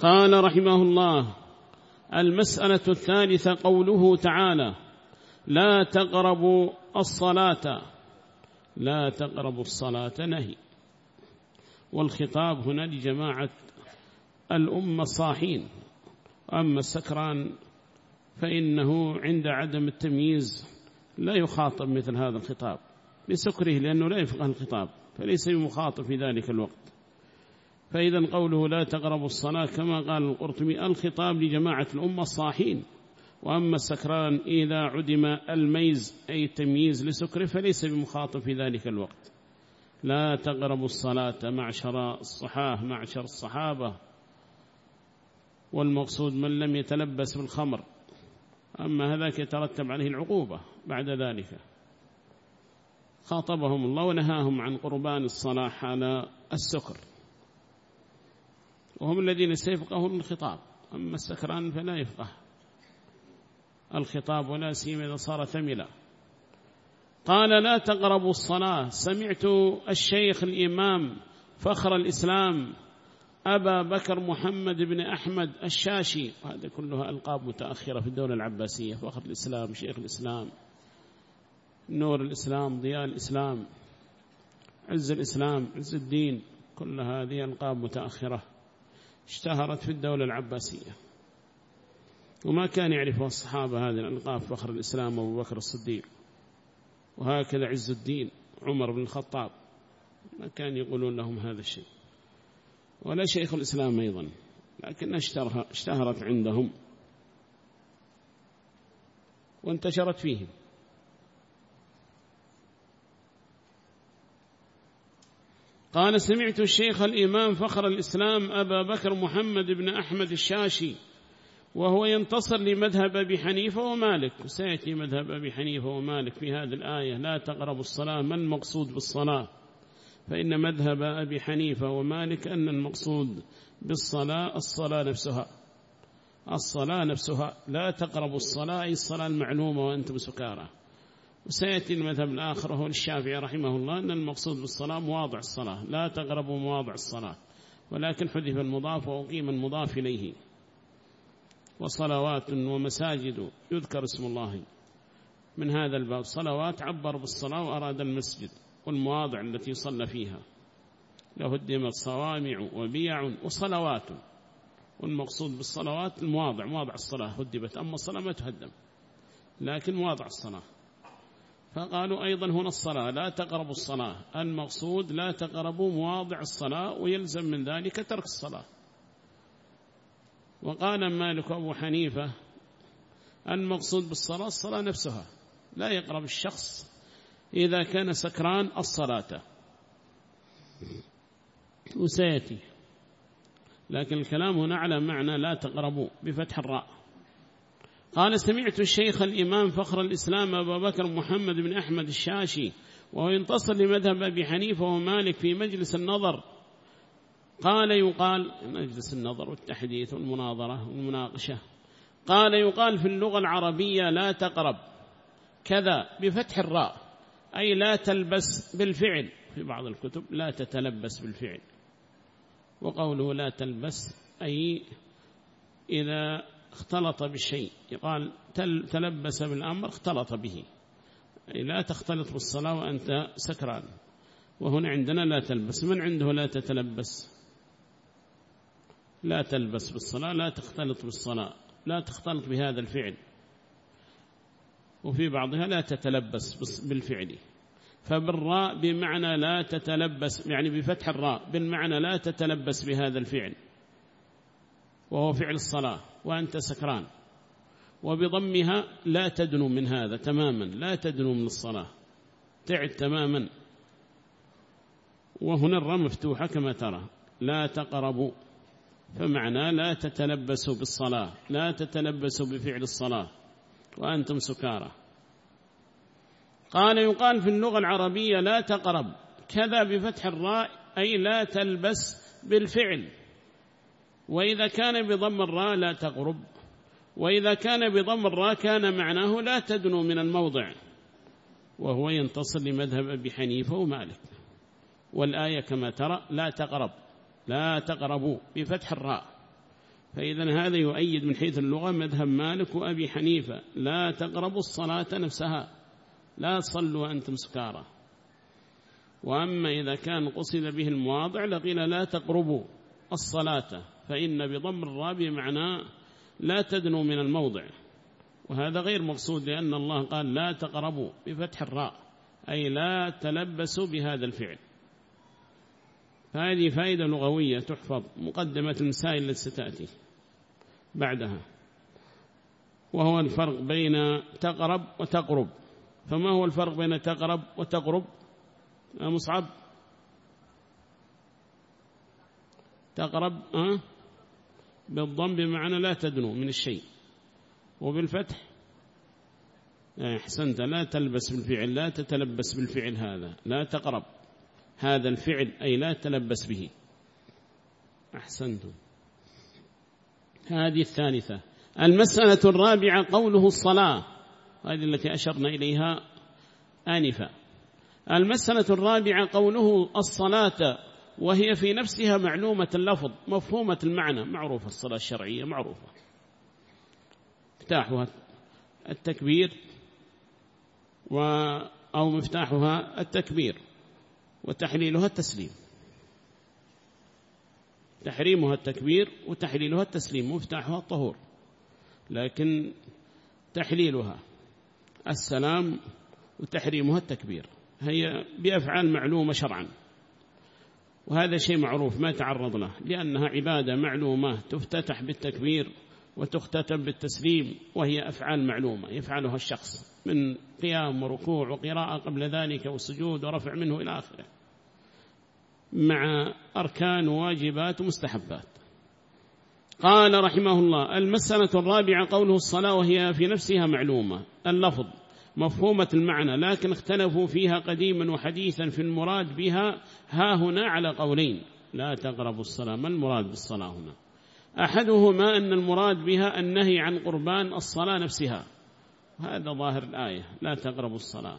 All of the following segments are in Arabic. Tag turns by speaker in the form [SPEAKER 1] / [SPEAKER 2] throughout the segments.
[SPEAKER 1] قال رحمه الله: المسألة الثالثة قوله تعالى: لا تقربوا الصلاة. لا تقربوا الصلاة نهي، والخطاب هنا لجماعة الأمة الصاحين. أما السكران فإنه عند عدم التمييز لا يخاطب مثل هذا الخطاب بسكره، لأنه لا يفقه الخطاب فليس بمخاطب في ذلك الوقت. فإذا قوله لا تقربوا الصلاة كما قال القرطبي الخطاب لجماعة الأمة الصاحين. وأما السكران إذا عدم الميز أي التمييز لسكره فليس بمخاطب في ذلك الوقت. لا تقربوا الصلاة معشر الصحاه، معشر الصحابة، والمقصود من لم يتلبس بالخمر، أما هذاك يترتب عليه العقوبة بعد ذلك. خاطبهم الله ونهاهم عن قربان الصلاة على السكر، وهم الذين سيفقهون الخطاب. أما السكران فلا يفقه الخطاب، ولا سيما إذا صار ثملا. قال: لا تقربوا الصلاة. سمعت الشيخ الإمام فخر الإسلام أبا بكر محمد بن أحمد الشاشي، وهذا كلها ألقاب متأخرة في الدولة العباسية. فخر الإسلام، شيخ الإسلام، نور الإسلام، ضياء الإسلام، عز الإسلام، عز الدين، كل هذه ألقاب متأخرة اشتهرت في الدولة العباسية، وما كان يعرفها الصحابة هذه الألقاب. فخر الإسلام أبو بكر الصديق، وهكذا عز الدين عمر بن الخطاب، ما كان يقولون لهم هذا الشيء، ولا شيخ الإسلام أيضا، لكن اشتهرت عندهم وانتشرت فيهم. قال: سمعت الشيخ الإمام فخر الإسلام أبا بكر محمد بن أحمد الشاشي وهو ينتصر لمذهب أبي حنيفة ومالك. وسيأتي مذهب أبي حنيفة ومالك في هذه الآية: لا تقربوا الصلاة. ما المقصود بالصلاة؟ فإن مذهب أبي حنيفة ومالك أن المقصود بالصلاة الصلاة نفسها، الصلاة نفسها. لا تقربوا الصلاة أي الصلاة المعلومة وأنتم سكارى. وسيأتي المذهب الآخر وهو الشافعي رحمه الله أن المقصود بالصلاة مواضع الصلاة. لا تقربوا مواضع الصلاة، ولكن حذف المضاف وأقيم المضاف إليه. وصلوات ومساجد يذكر اسم الله من هذا الباب. صلوات عبر بالصلاة وأراد المسجد والمواضع التي صلى فيها، لهدمت صوامع وبيع وصلوات، والمقصود بالصلوات المواضع، مواضع الصلاة هدمت، أما الصلاة ما تهدم لكن مواضع الصلاة. فقالوا أيضا هنا الصلاة لا تقربوا الصلاة، المقصود لا تقربوا مواضع الصلاة، ويلزم من ذلك ترك الصلاة. وقال مالك أبو حنيفة المقصود بالصلاة الصلاة نفسها، لا يقرب الشخص إذا كان سكران الصلاة. وسيأتي، لكن الكلام هنا على معنى لا تقربوا بفتح الراء. قال: سمعت الشيخ الإمام فخر الإسلام أبا بكر محمد بن أحمد الشاشي وهو ينتصر لمذهب أبي حنيفة ومالك في مجلس النظر. قال يقال مجلس النظر والتحديث والمناظرة والمناقشة. قال يقال في اللغة العربية لا تقرب كذا بفتح الراء، أي لا تلبس بالفعل. في بعض الكتب لا تتلبس بالفعل. وقوله لا تلبس أي إذا اختلط بالشيء، يقال تلبس بالأمر اختلط به، أي لا تختلط بالصلاة وأنت سكران. وهنا عندنا لا تلبس، من عنده لا تتلبس؟ لا تلبس بالصلاة، لا تختلط بالصلاة، لا تختلط بهذا الفعل. وفي بعضها لا تتلبس بالفعل. فبالراء بمعنى لا تتلبس، يعني بفتح الراء بالمعنى لا تتلبس بهذا الفعل وهو فعل الصلاة وأنت سكران. وبضمها لا تدنو من هذا تماما، لا تدنو من الصلاة، تعد تماما. وهنا الراء مفتوحة كما ترى لا تقربوا، فمعنى لا تتلبسوا بالصلاة، لا تتلبسوا بفعل الصلاة وأنتم سكارى. قال يقال في اللغة العربية لا تقرب كذا بفتح الراء، أي لا تلبس بالفعل. وإذا كان بضم الراء لا تقرب، وإذا كان بضم الراء كان معناه لا تدنو من الموضع، وهو ينتصر لمذهب أبي حنيفة ومالك. والآية كما ترى لا تقرب، لا تقربوا بفتح الراء، فإذا هذا يؤيد من حيث اللغة مذهب مالك وأبي حنيفة، لا تقربوا الصلاة نفسها، لا تصلوا وأنتم سكارى. وأما إذا كان قصد به المواضع لقيل لا تقربوا الصلاة، فإن بضم الراء بمعنى لا تدنوا من الموضع، وهذا غير مقصود، لأن الله قال لا تقربوا بفتح الراء، أي لا تلبسوا بهذا الفعل. فهذه فائدة لغوية تحفظ، مقدمة المسائل التي ستأتي بعدها، وهو الفرق بين تقرب وتقرب. فما هو الفرق بين تقرب وتقرب يا مصعب؟ تقرب بالضم بمعنى لا تدنو من الشيء، وبالفتح أحسنت لا تلبس بالفعل، لا تتلبس بالفعل، هذا لا تقرب هذا الفعل أي لا تلبس به. أحسنتم. هذه الثالثة. المسألة الرابعة قوله الصلاة، هذه التي أشرنا إليها آنفا. المسألة الرابعة قوله الصلاة، وهي في نفسها معلومة اللفظ مفهومة المعنى، معروفة الصلاة الشرعية معروفة، مفتاحها التكبير أو مفتاحها التكبير وتحليلها التسليم، تحريمها التكبير وتحليلها التسليم، مفتاحها الطهور، لكن تحليلها السلام وتحريمها التكبير، هي بأفعال معلومة شرعا، وهذا شيء معروف ما تعرض له، لأنها عبادة معلومة تفتتح بالتكبير وتختتم بالتسليم، وهي أفعال معلومة يفعلها الشخص من قيام وركوع وقراءة قبل ذلك والسجود ورفع منه إلى آخره، مع أركان وواجبات ومستحبات. قال رحمه الله: المسألة الرابعة قوله الصلاة، وهي في نفسها معلومة اللفظ مفهومة المعنى، لكن اختلفوا فيها قديما وحديثا في المراد بها ها هنا على قولين. لا تقربوا الصلاة، ما المراد بالصلاة هنا؟ أحدهما أن المراد بها النهي عن قربان الصلاة نفسها، هذا ظاهر الآية، لا تقربوا الصلاة،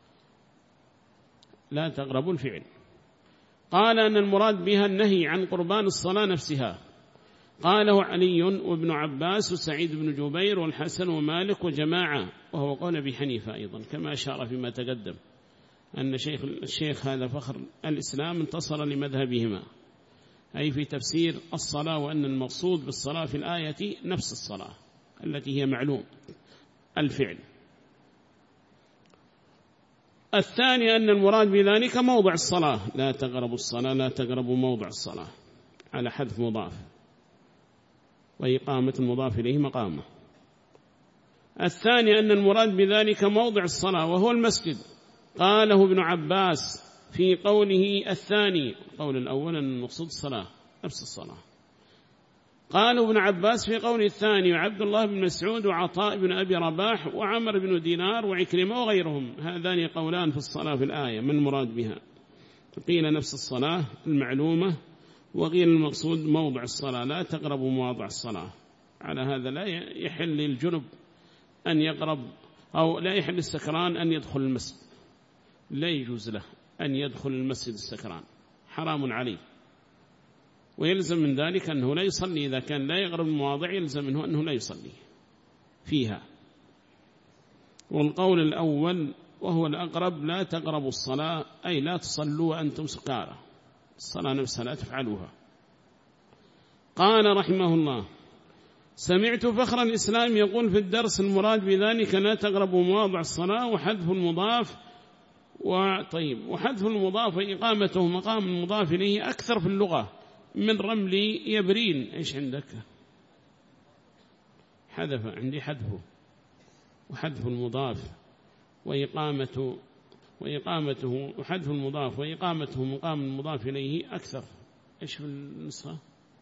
[SPEAKER 1] لا تقربوا الفعل. قال أن المراد بها النهي عن قربان الصلاة نفسها، قاله علي وابن عباس وسعيد بن جبير والحسن ومالك وجماعة، وهو قول أبي حنيفة أيضا، كما أشار فيما تقدم أن الشيخ هذا فخر الإسلام انتصر لمذهبهما، أي في تفسير الصلاة، وأن المقصود بالصلاة في الآية نفس الصلاة التي هي معلوم الفعل. الثاني أن المراد بذلك موضع الصلاة، لا تقربوا الصلاة، لا تقربوا موضع الصلاة، على حذف مضاف وإقامة المضاف إليه مقامه. الثاني أن المراد بذلك موضع الصلاة وهو المسجد، قاله ابن عباس في قوله الثاني، قول الأول أن المقصود الصلاة نفس الصلاة، قال ابن عباس في قول الثاني، وعبد الله بن مسعود وعطاء بن أبي رباح وعمر بن دينار وعكرمة وغيرهم، هذان قولان في الصلاة في الآية من المراد بها، قيل نفس الصلاة المعلومة، وقيل المقصود موضع الصلاة، لا تقربوا مواضع الصلاة. على هذا لا يحل للجنب أن يقرب، أو لا يحل السكران أن يدخل المسجد، لا يجوز له أن يدخل المسجد السكران، حرام عليه، ويلزم من ذلك أنه لا يصلي، إذا كان لا يقرب المواضع يلزم منه أنه لا يصلي فيها. والقول الأول وهو الأقرب، لا تقربوا الصلاة أي لا تصلوا وأنتم سكارى، الصلاة نفسها لا تفعلوها. قال رحمه الله: سمعت فخر الإسلام يقول في الدرس: المراد بذلك لا تقربوا مواضع الصلاة وحذف المضاف وحذف المضاف وإقامته مقام المضاف إليه أكثر في اللغة من رمل يبرين. إيش عندك؟ حذف، عندي حذفه، وحذف المضاف وإقامته وحذف المضاف وإقامته مقام المضاف إليه أكثر. إيش في النسخة؟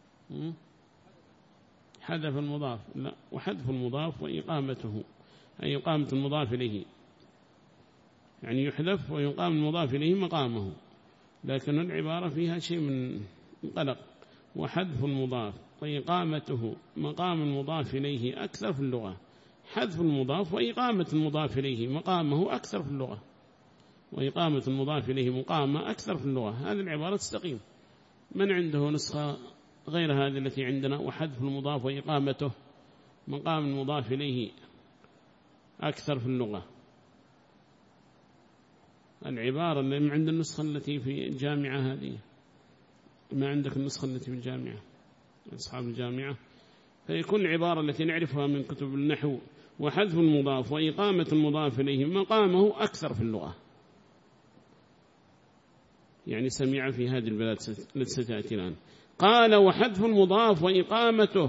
[SPEAKER 1] حذف المضاف، لا، وحذف المضاف وإقامته، أي إقامة المضاف إليه، يعني يحذف ويقام المضاف إليه مقامه، لكن العبارة فيها شيء من قلق. وحذف المضاف وإقامته مقام المضاف إليه أكثر في اللغة، حذف المضاف وإقامة المضاف إليه مقامه أكثر في اللغة، وإقامة المضاف إليه مقامه أكثر في اللغة، هذه العبارة تستقيم. من عنده نسخة غير هذه التي عندنا. وحذف المضاف وإقامته مقام المضاف إليه أكثر في اللغة. العبارة اللي عند النسخة التي في الجامعة هذه، ما عندك النسخة التي في الجامعة أصحاب الجامعة، فيكون العبارة التي نعرفها من كتب النحو وحذف المضاف وإقامة المضاف إليه مقامه أكثر في اللغة، يعني سمع في هذه البلاد التي ستأتي الآن. قال وحذف المضاف وإقامته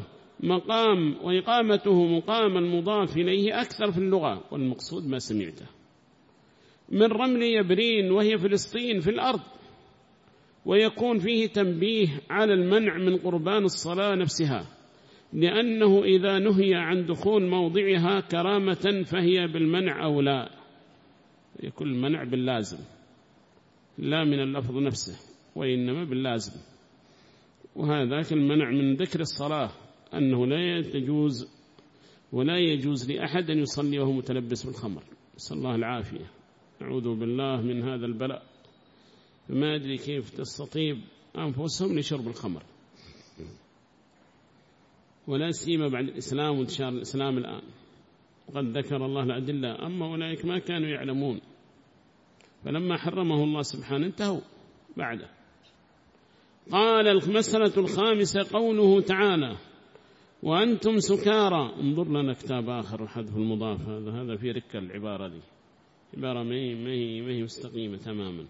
[SPEAKER 1] مقام المضاف إليه أكثر في اللغة، والمقصود ما سمعته من رمل يبرين وهي فلسطين في الأرض، ويكون فيه تنبيه على المنع من قربان الصلاة نفسها، لأنه إذا نهي عن دخول موضعها كرامة فهي بالمنع أو لا، يكون المنع باللازم لا من اللفظ نفسه وإنما باللازم. وهذاك المنع من ذكر الصلاة أنه لا تجوز ولا يجوز لأحد أن يصلي وهو متلبس بالخمر، نسأل الله العافية، نعوذ بالله من هذا البلاء. فما أدري كيف تستطيب أنفسهم لشرب الخمر، ولا سيما بعد الإسلام وانتشار الإسلام الآن، وقد ذكر الله الأدلة. أما أولئك ما كانوا يعلمون، فلما حرمه الله سبحانه انتهوا بعده. قال المسألة الخامسة قوله تعالى وأنتم سكارى. انظر لنا كتاب آخر وحذف المضاف، هذا في ركة العبارة دي، عبارة ما هي مستقيمة تماما.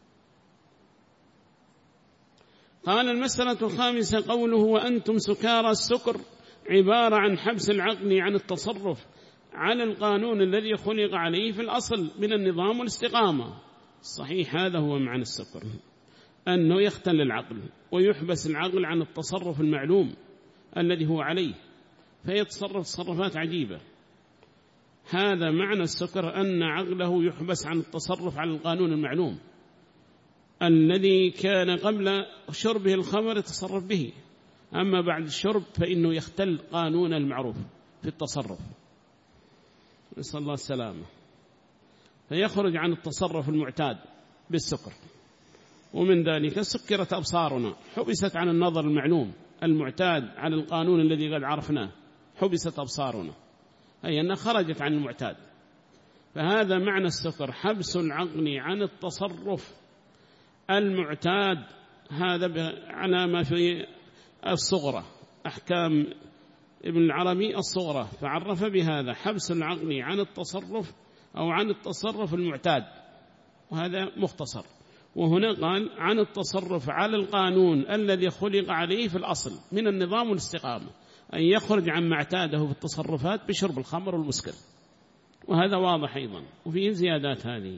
[SPEAKER 1] قال المسألة الخامسة قوله وأنتم سكارى. السكر عبارة عن حبس العقل عن التصرف على القانون الذي خلق عليه في الأصل من النظام والاستقامة. صحيح هذا هو معنى السكر، أنه يختل العقل ويحبس العقل عن التصرف المعلوم الذي هو عليه، فيتصرف تصرفات عجيبة. هذا معنى السكر، أن عقله يحبس عن التصرف على القانون المعلوم الذي كان قبل شربه الخمر يتصرف به، أما بعد الشرب فإنه يختل قانون المعروف في التصرف، نسأل الله السلامة، فيخرج عن التصرف المعتاد بالسكر. ومن ذلك سكرت أبصارنا، حبست عن النظر المعلوم المعتاد على القانون الذي قد عرفناه، حبست أبصارنا، أي أنها خرجت عن المعتاد. فهذا معنى السكر، حبس العقل عن التصرف المعتاد. هذا على ما في الصغرى، أحكام ابن العربي الصغرى، فعرف بهذا حبس العقل عن التصرف أو عن التصرف المعتاد، وهذا مختصر. وهنا قال عن التصرف على القانون الذي خلق عليه في الأصل من النظام والاستقامة، أن يخرج عن ما اعتاده في التصرفات بشرب الخمر والمسكر، وهذا واضح أيضا. وفيه زيادات هذه.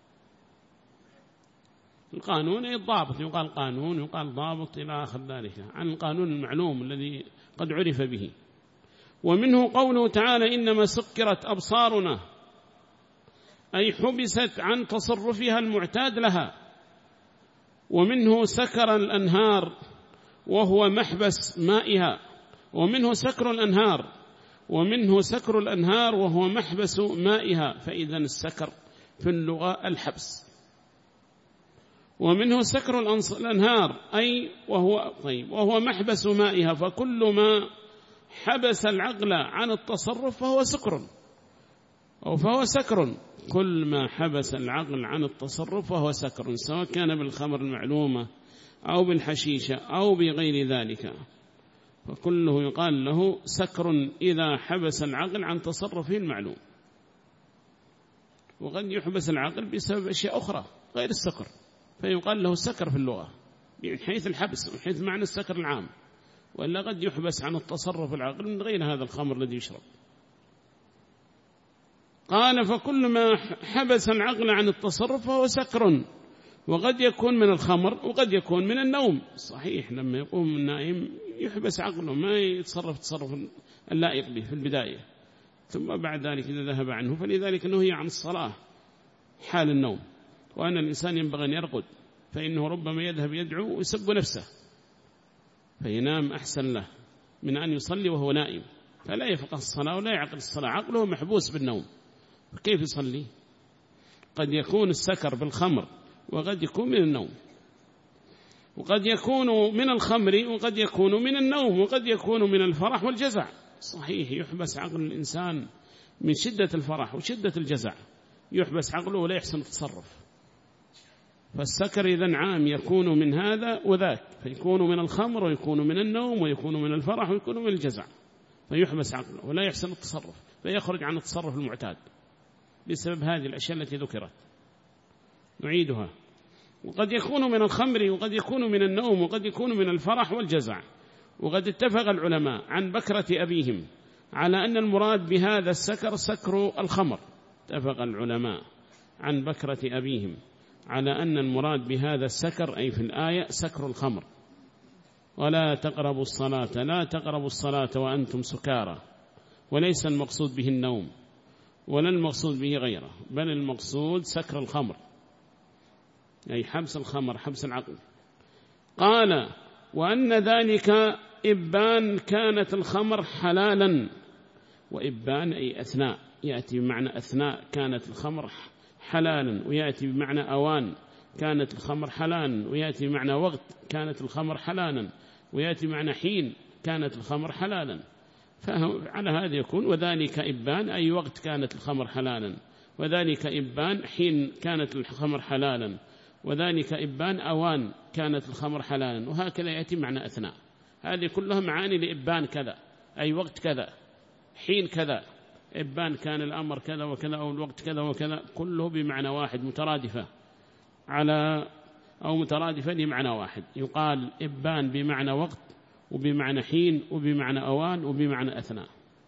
[SPEAKER 1] القانون الضابط، يقال قانون يقال ضابط إلى آخر ذلك، عن القانون المعلوم الذي قد عرف به. ومنه قوله تعالى إنما سكرت أبصارنا، أي حبست عن تصرفها المعتاد لها. ومنه سكر الأنهار وهو محبس مائها، ومنه سكر الأنهار، ومنه سكر الأنهار وهو محبس مائها. فإذا السكر في اللغة الحبس. ومنه سكر الأنهار أي وهو محبس مائها، فكل ما حبس العقل عن التصرف فهو سكر، كل ما حبس العقل عن التصرف فهو سكر، سواء كان بالخمر المعلومة أو بالحشيشة أو بغير ذلك، فكله يقال له سكر إذا حبس العقل عن تصرفه المعلوم. وقد يحبس العقل بسبب أشياء أخرى غير السكر، فيقال له سكر في اللغة من حيث الحبس ومن حيث معنى السكر العام، وإلا قد يحبس عن التصرف العقل من غير هذا الخمر الذي يشرب. قال فكل ما حبس العقل عن التصرف فهو سكر، وقد يكون من الخمر وقد يكون من النوم. صحيح لما يقوم النائم يحبس عقله، ما يتصرف تصرف اللائق به في البداية، ثم بعد ذلك إذا ذهب عنه، فلذلك نهي عن الصلاة حال النوم، وأن الإنسان ينبغي أن يرقد، فإنه ربما يذهب يدعو ويسب نفسه، فينام أحسن له من أن يصلي وهو نائم، فلا يفقه الصلاة ولا يعقل الصلاة، عقله محبوس بالنوم، فكيف يصلي؟ قد يكون السكر بالخمر وقد يكون من النوم. وقد يكون من الخمر وقد يكون من النوم وقد يكون من الفرح والجزع. صحيح يحبس عقل الإنسان من شدة الفرح وشدة الجزع، يحبس عقله ولا يحسن التصرف. فالسكر إذن عام، يكون من هذا وذاك، فيكون من الخمر ويكون من النوم ويكون من الفرح ويكون من الجزع، فيحبس عقله ولا يحسن التصرف، فيخرج عن التصرف المعتاد بسبب هذه الأشياء التي ذكرت. نعيدها. وقد يكون من الخمر وقد يكون من النوم وقد يكون من الفرح والجزع. وقد اتفق العلماء عن بكرة أبيهم على أن المراد بهذا السكر سكر الخمر. اتفق العلماء عن بكرة أبيهم على أن المراد بهذا السكر أي في الآية سكر الخمر. ولا تقربوا الصلاة، لا تقربوا الصلاة وأنتم سكارى، وليس المقصود به النوم ولا المقصود به غيره، بل المقصود سكر الخمر أي حبس الخمر، حبس العقل. قال وأن ذلك إبان كانت الخمر حلالا، وإبان أي أثناء، يأتي بمعنى أثناء كانت الخمر حلالا، ويأتي بمعنى أوان كانت الخمر حلالا، ويأتي بمعنى وقت كانت الخمر حلالا، ويأتي بمعنى حين كانت الخمر حلالا. فعلى هذا يكون وذلك إبان أي وقت كانت الخمر حلالا، وذلك إبان حين كانت الخمر حلالا، وذلك إبان أوان كانت الخمر حلالا، وهكذا يأتي معنى أثناء. هذه كلها معاني لإبان كذا أي وقت كذا، حين كذا، إبان كان الأمر كذا وكذا أو الوقت كذا وكذا، كله بمعنى واحد مترادفة على أو مترادفة لمعنى واحد. يقال إبان بمعنى وقت وبمعنى حين وبمعنى أوان وبمعنى أثناء.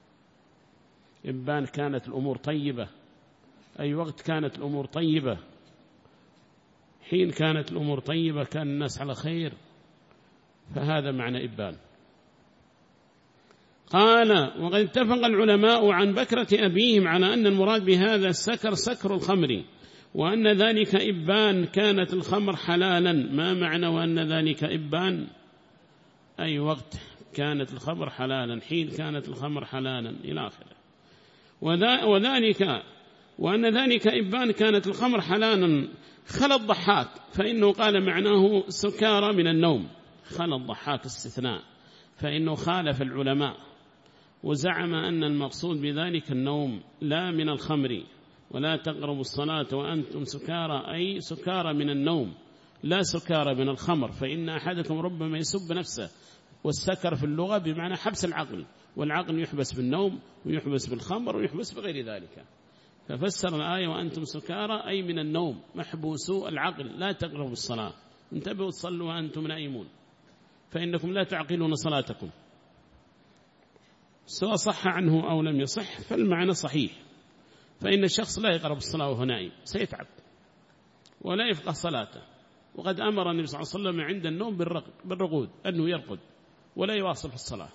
[SPEAKER 1] إبان كانت الأمور طيبة أي وقت كانت الأمور طيبة، حين كانت الأمور طيبة كان الناس على خير، فهذا معنى إبان. قال وقد اتفق العلماء عن بكرة أبيهم على أن المراد بهذا السكر سكر الخمر، وأن ذلك إبان كانت الخمر حلالا. ما معنى وأن ذلك إبان؟ أي وقت كانت الخمر حلالا، حين كانت الخمر حلالا إلى آخره. وذلك وأن ذلك إبان كانت الخمر حلالا. خلى الضحاك فإنه قال معناه سكارى من النوم. خلى الضحاك استثناء، فإنه خالف العلماء وزعم أن المقصود بذلك النوم لا من الخمر. ولا تقربوا الصلاة وأنتم سكارى أي سكارى من النوم لا سكارى من الخمر، فإن أحدكم ربما يسب نفسه. والسكر في اللغة بمعنى حبس العقل، والعقل يحبس بالنوم ويحبس بالخمر ويحبس بغير ذلك. ففسر الآية وأنتم سكارى أي من النوم، محبوسو العقل، لا تقربوا الصلاة، انتبهوا تصلوا وأنتم نائمون، فإنكم لا تعقلون صلاتكم. سواء صح عنه أو لم يصح فالمعنى صحيح، فإن الشخص لا يقرب الصلاة وهو نائم، سيتعب ولا يفقه صلاته. وقد أمر النبي صلى الله عليه وسلم عند النوم بالرقود، أنه يرقد ولا يواصل في الصلاة.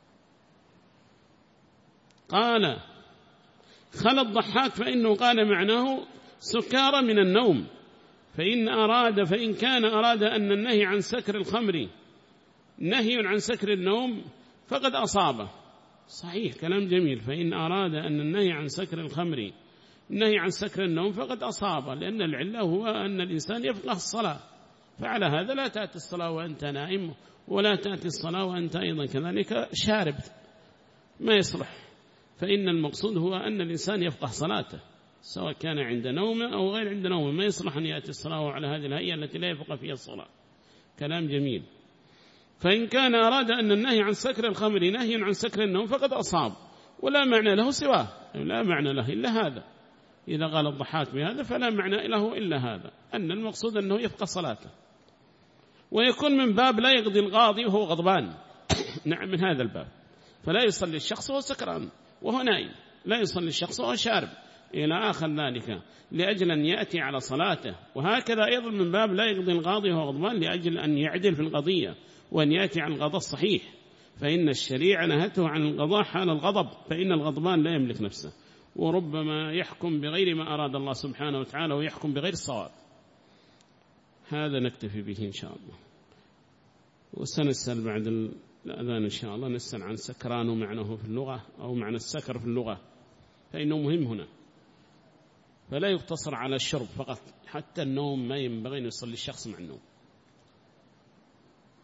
[SPEAKER 1] قال خلى الضحاك فإنه قال معناه سكارى من النوم، فإن كان أراد أن النهي عن سكر الخمر نهي عن سكر النوم فقد أصابه. صحيح كلام جميل. فإن أراد أن النهي عن سكر الخمر نهي عن سكر النوم فقد أصابه، لأن العلة هو أن الإنسان يفقه الصلاة، فعلى هذا لا تأتي الصلاة وأنت نائم، ولا تأتي الصلاة وأنت أيضا كذلك شارب، ما يصلح. فإن المقصود هو أن الإنسان يفقه صلاته سواء كان عند نوم أو غير عند نوم، ما يصلح أن يأتي الصلاة على هذه الهيئة التي لا يفقه فيها الصلاة. كلام جميل. فإن كان أراد أن النهي عن سكر الخمر نهي عن سكر النوم فقد أصاب، ولا معنى له سواه، لا معنى له إلا هذا. إذا قال الضحاك بهذا فلا معنى له إلا هذا، أن المقصود أنه يفقه صلاته. ويكون من باب لا يقضي القاضي وهو غضبان نعم، من هذا الباب. فلا يصلي الشخص وهو سكران وهو نائم، لا يصلي الشخص وهو شارب إلى آخر ذلك، لأجل أن يأتي على صلاته. وهكذا أيضا من باب لا يقضي القاضي وهو غضبان، لأجل أن يعدل في القضية وأن يأتي عن القضاء الصحيح. فإن الشريعة نهته عن القضاء حال الغضب، فإن الغضبان لا يملك نفسه، وربما يحكم بغير ما أراد الله سبحانه وتعالى ويحكم بغير الصواب. هذا نكتفي به إن شاء الله، وسنسأل بعد الأذان إن شاء الله، نسأل عن سكران ومعناه في اللغة أو معنى السكر في اللغة، فإنه مهم هنا. فلا يقتصر على الشرب فقط، حتى النوم ما ينبغي أن يصلي الشخص مع النوم.